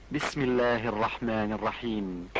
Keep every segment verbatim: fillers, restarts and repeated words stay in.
بسم الله الرحمن الرحيم.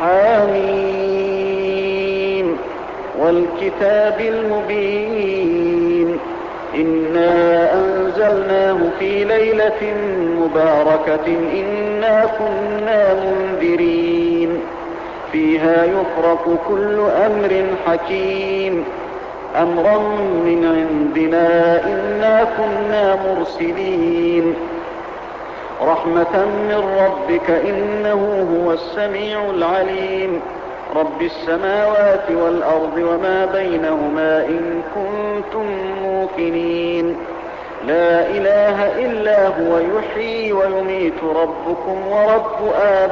حميم والكتاب المبين إنا أنزلناه في ليلة مباركة إنا كنا منذرين فيها يفرق كل أمر حكيم أمرا من عندنا إنا كنا مرسلين رحمة من ربك إنه هو السميع العليم رب السماوات والأرض وما بينهما إن كنتم موقنين لا إله إلا هو يحيي ويميت ربكم ورب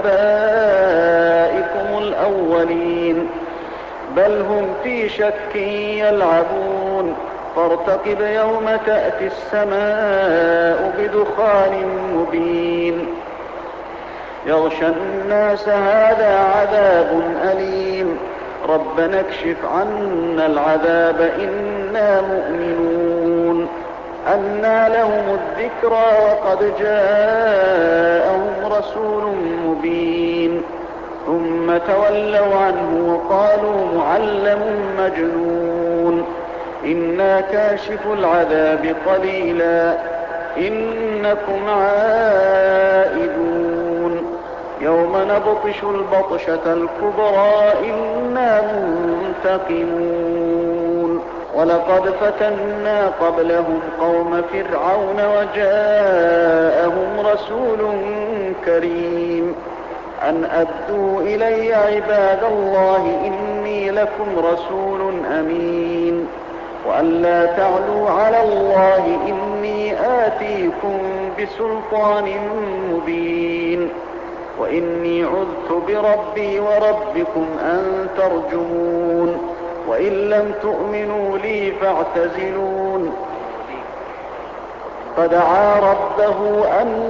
آبائكم الأولين بل هم في شك يلعبون فارتقب يوم تأتي السماء بدخان مبين يغشى الناس هذا عذاب أليم ربنا اكشف عنا العذاب إنا مؤمنون أنى لهم الذكرى وقد جاءهم رسول مبين ثم تولوا عنه وقالوا معلم مجنون إنا كاشف العذاب قليلا إنكم عائدون يوم نبطش البطشة الكبرى إنا منتقمون ولقد فتنا قبلهم قوم فرعون وجاءهم رسول كريم أن أدوا إلي عباد الله إني لكم رسول أمين وأن لا تعلوا على الله إني آتيكم بسلطان مبين وإني عذت بربي وربكم أن ترجمون وإن لم تؤمنوا لي فاعتزلون فدعا ربه أن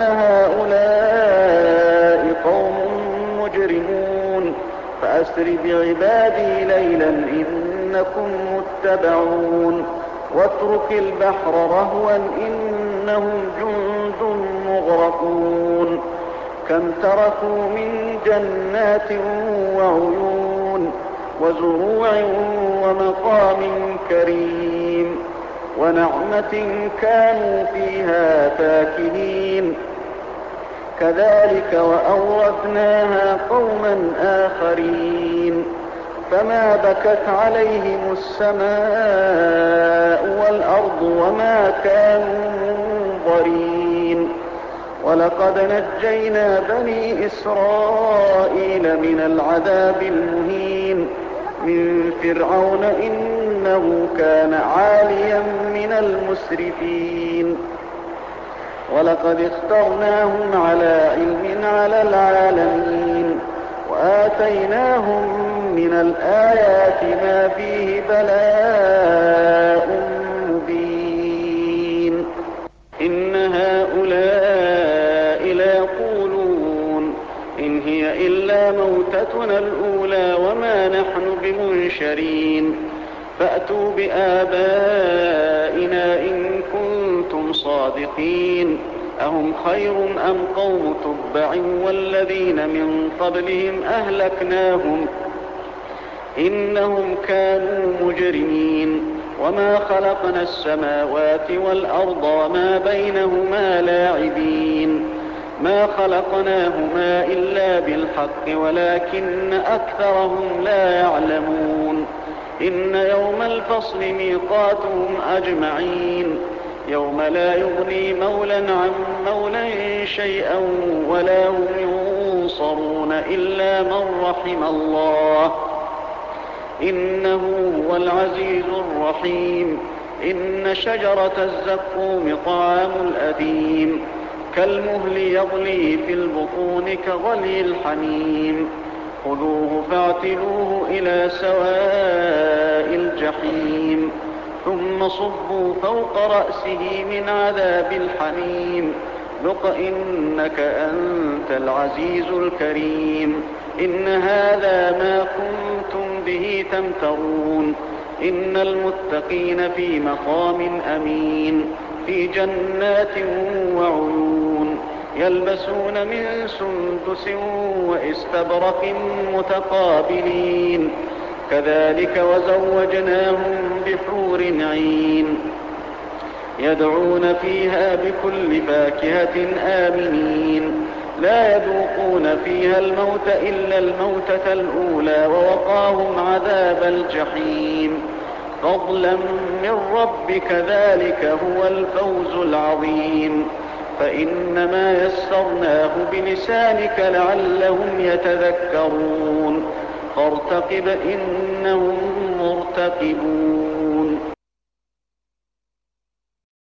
هؤلاء قوم مجرمون فأسر بعبادي ليلا إنكم متبعون واترك البحر رهوا إنهم جند مغرقون كم تركوا من جنات وعيون وزروع ومقام كريم ونعمة كانوا فيها فاكهين كذلك وأورثناها قوما آخرين فما بكت عليهم السماء والأرض وما كانوا منظرين ولقد نجينا بني إسرائيل من العذاب المهين من فرعون إنه كان عاليا من المسرفين ولقد اخترناهم على علم على العالمين وآتيناهم من الآيات ما فيه بلاء مبين إن هؤلاء ليقولون إن هي إلا موتتنا الأولى وما نحن بمنشرين فأتوا بآبائنا إن كنتم صادقين أهم خير أم قوم تبع والذين من قبلهم أهلكناهم إنهم كانوا مجرمين وما خلقنا السماوات والأرض وما بينهما لاعبين ما خلقناهما إلا بالحق ولكن أكثرهم لا يعلمون إن يوم الفصل ميقاتهم أجمعين يوم لا يغني مولا عن مولا شيئا ولا هم ينصرون إلا من رحم الله إنه هو العزيز الرحيم إن شجرة الزقوم طعام الأثيم كالمهل يغلي في البطون كغلي الحميم خذوه فاعتلوه إلى سواء الجحيم ثم صبوا فوق رأسه من عذاب الحميم ذق إنك أنت العزيز الكريم إن هذا ما كنتم به تمترون إن المتقين في مقام أمين في جنات وعيون يلبسون من سندس واستبرق متقابلين كذلك وزوجناهم بحور عين يدعون فيها بكل فاكهة آمنين لا يذوقون فيها الموت إلا الموتة الأولى ووقاهم عذاب الجحيم فضلا من ربك ذلك هو الفوز العظيم فإنما يسرناه بلسانك لعلهم يتذكرون فارتقب إنهم مرتقبون